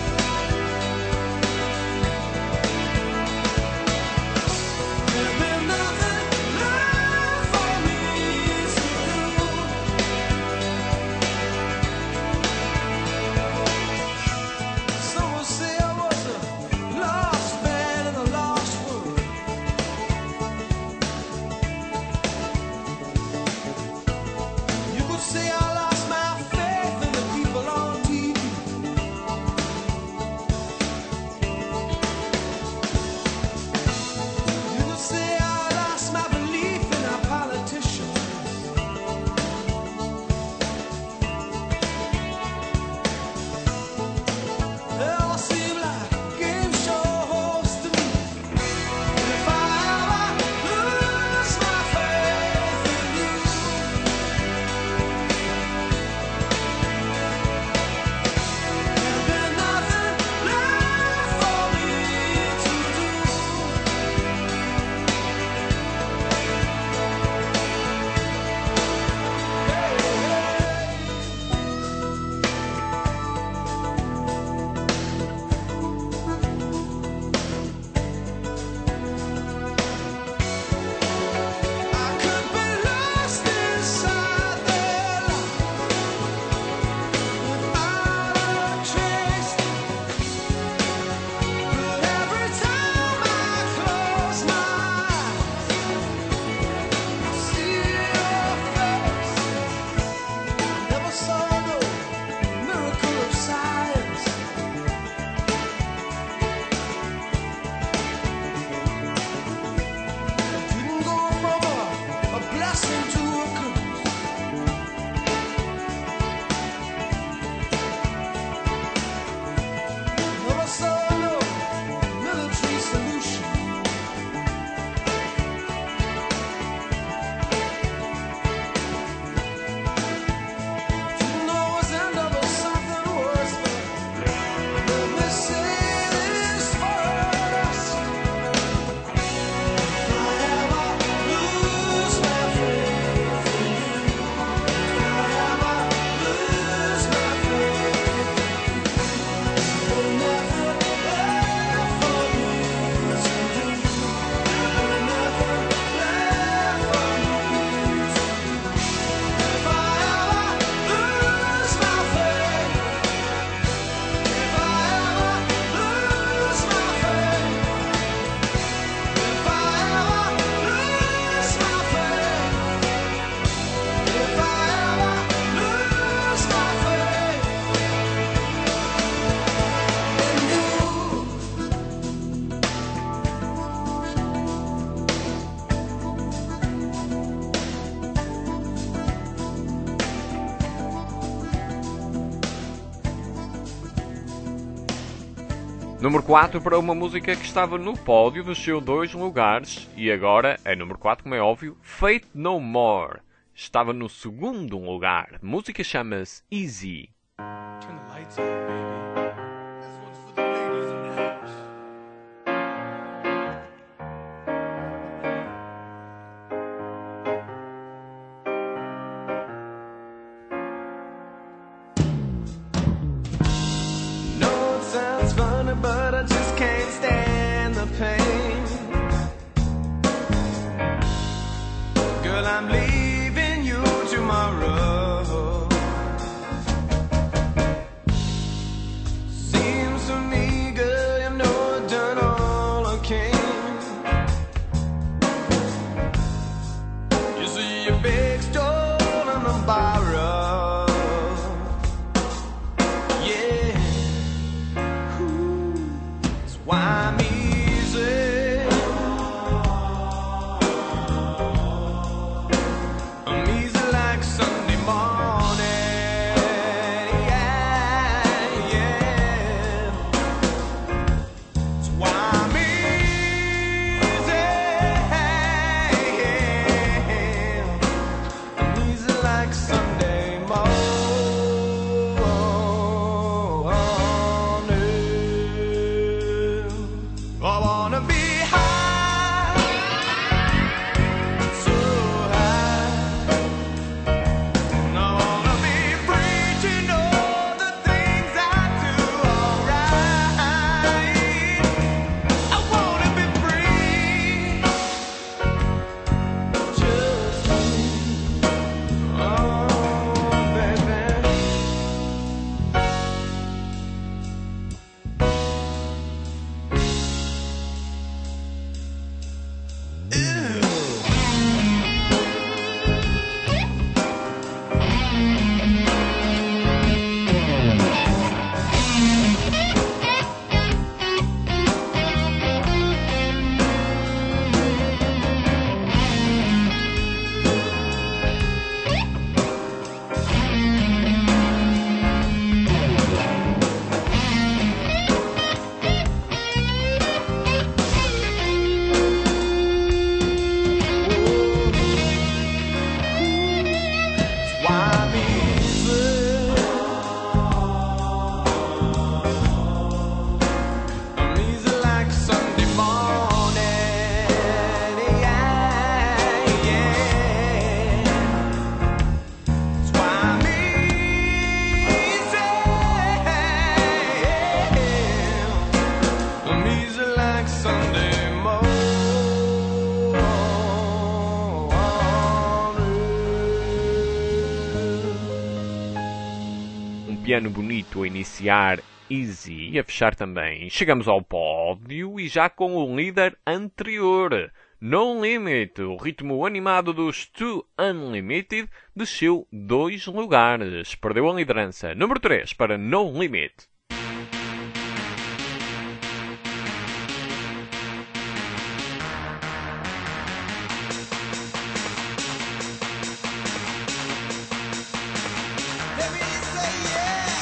there'll be nothing left for me to do. Some would say I was a lost man in a lost world. You could say I lost my faith in the people on TV. You could say I lost my belief in our politicians. They all seem like game show hosts to me. If I ever lose my faith in you, there'll be nothing left for me to do. I could be lost inside their life without a trace. But every time I close my eyes, I see your face. Never saw no miracle of science. Didn't go from a blessing to a curse. Never saw no military solution. Didn't always end up with something worse. Let me say this first. If I ever lose my faith in you, if I ever lose my faith, there'll nothing left for me to do. There'll nothing left for me to do. If I ever lose my faith, if I ever lose my faith, if I ever lose my faith, if I ever lose my faith in you. Número 4 para uma música que estava no pódio, desceu 2 lugares e agora é número 4, como é óbvio, Faith No More. estava no segundo lugar. A música chama-se Easy. Turn the lights out, baby. This one's for the ladies in the house. No, it sounds funny, but I just can't stand the pain. Girl, I'm leaving you tomorrow. Seems to me, girl, you know I've done all I can. You see a big stone on the borrow. Yeah. Ooh. That's why I'm easy. I'm easy like Sunday morning. Yeah, yeah. That's why I'm easy. I'm easy like Sunday morning. I wanna be high, so high. I wanna be free to know the things I do alright. I wanna be free, just me. Oh, baby. Why I'm easy. I'm easy like Sunday morning. Yeah, yeah. That's why I'm easy. I'm easy like Sunday morning. Piano bonito a iniciar Easy e a fechar também. Chegamos ao pódio e já com o líder anterior. No Limit, o ritmo animado dos Too Unlimited, desceu 2 lugares. Perdeu a liderança. Número 3 para No Limit. Let me say yeah.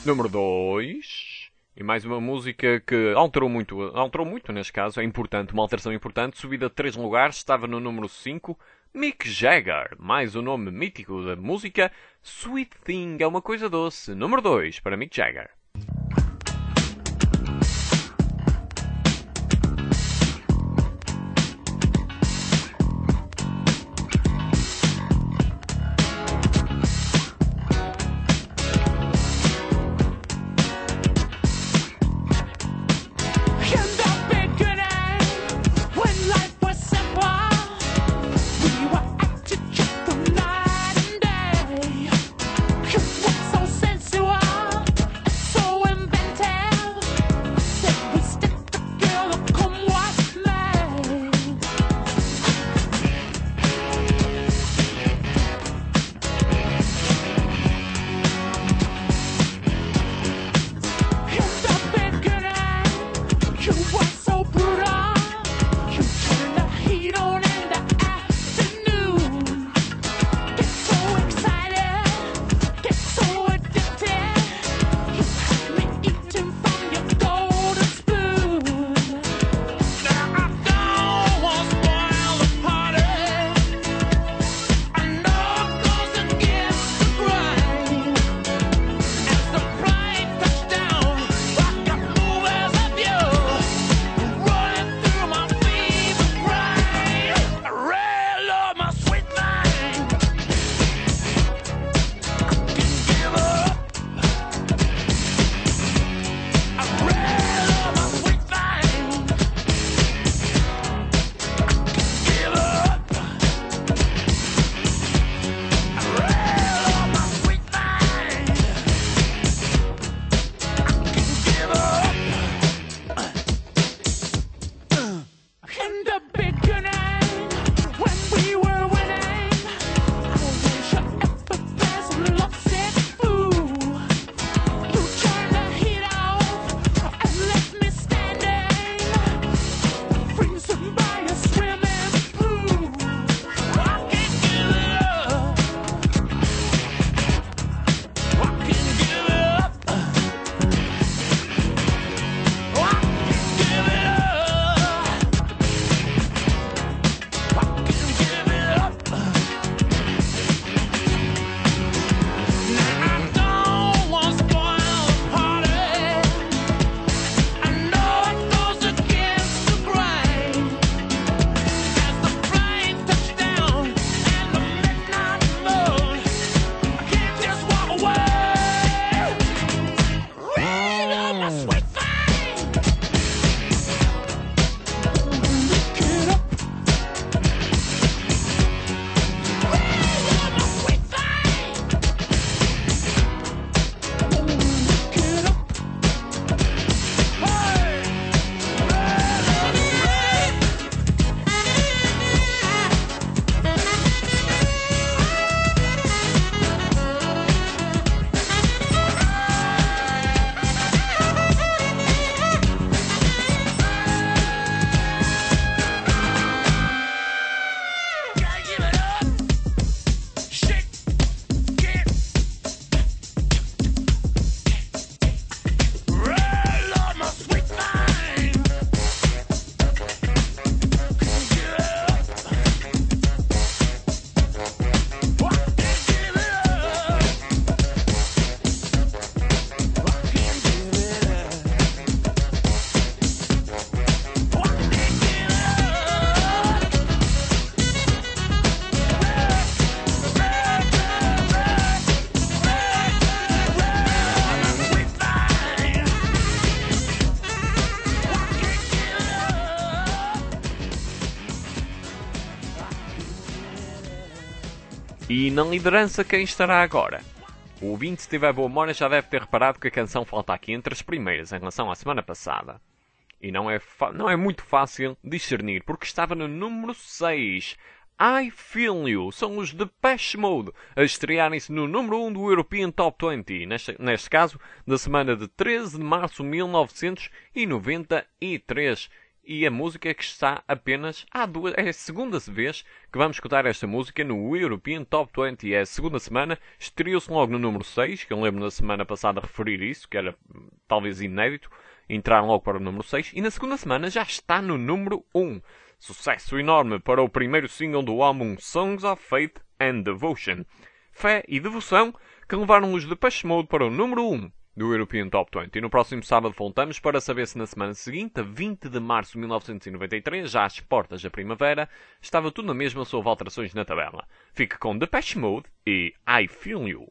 Número 2. E mais uma música que alterou muito neste caso, é importante, uma alteração importante, subida de 3 lugares, estava no número 5, Mick Jagger, mais o nome mítico da música, Sweet Thing, é uma coisa doce, número 2 para Mick Jagger. In the beginning, when life was simple, we were acting just for night and day. You were so sensual, so inventive. Said we stick together, come what may. In the beginning, you were so brutal. You turned the heat on in the afternoon. Get so excited, get so addicted. You had me eating from your golden spoon. Now I don't want to spoil the party. I know it goes against the grain. As the plane touched down, I got movies of you running through my fever brain. I really love my sweet thing. I can give up. I really love my sweet thing. I can give up. I really love my sweet thing. In the beginning, when we were winning, I wish I ever been some lovesick fool. You turned the heat off and left me standing, freezing by a swimming pool. I can't give it up. I can't give it up. I can't give it up. I can't give it up. Now I don't want to spoil the party. I know it goes against the grain. As the plane touched down and the midnight moon, I can't just walk away. Read on my sweet thing. Look it up. Read on my sweet thing. Look it up. Hey, read on it. Gotta give it up. Shake it. Roll on my sweet thing. Give it up. I can't give it up. I can't give it up. I can't give it E na liderança quem estará agora? O ouvinte, se tiver boa memória, já deve ter reparado que a canção falta aqui entre as primeiras em relação à semana passada. E não é muito fácil discernir, porque estava no número 6. I Feel You. São os Depeche Mode a estrearem-se no número 1 do European Top 20. Neste caso, da semana de 13 de março de 1993. e a música que está apenas é a segunda vez que vamos escutar esta música no European Top 20. É a segunda semana, estreou-se logo no número 6, que eu lembro na semana passada referir isso, que era talvez inédito, entrar logo para o número 6, e na segunda semana já está no número 1. Sucesso enorme para o primeiro single do álbum Songs of Faith and Devotion. Fé e devoção que levaram os Depeche Mode para o número 1 do European Top 20. E no próximo sábado voltamos para saber se na semana seguinte, a 20 de março de 1993, já às portas da primavera, estava tudo na mesma ou houve alterações na tabela. Fique com Depeche Mode e I Feel You.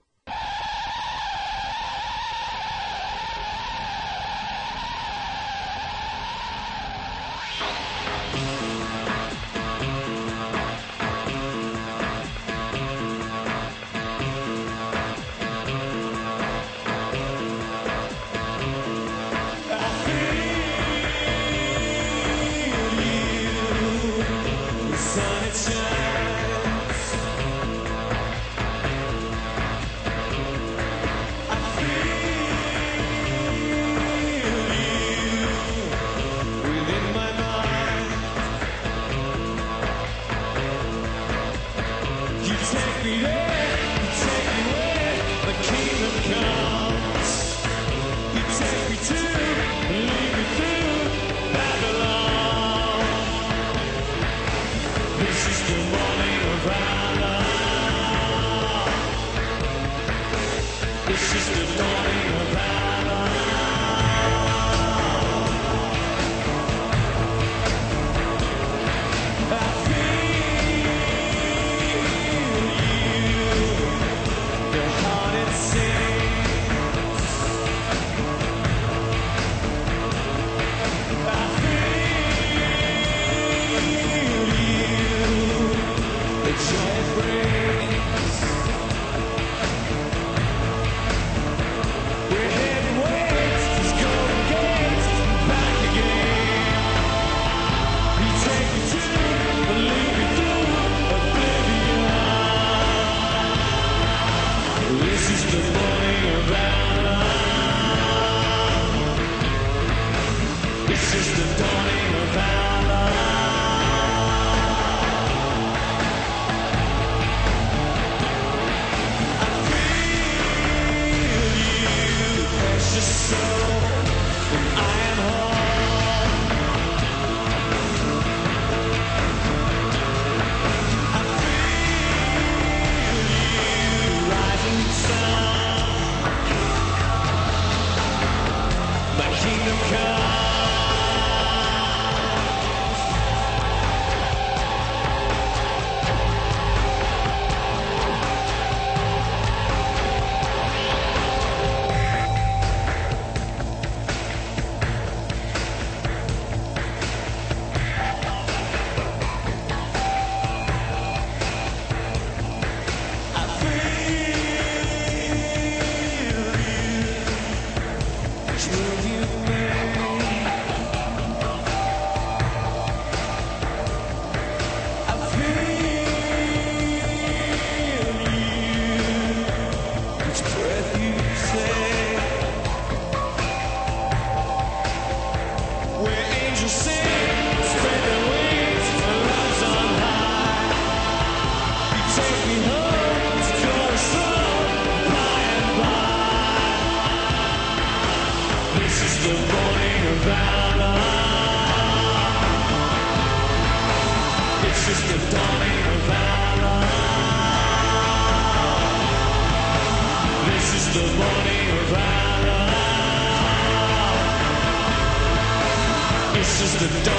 This is the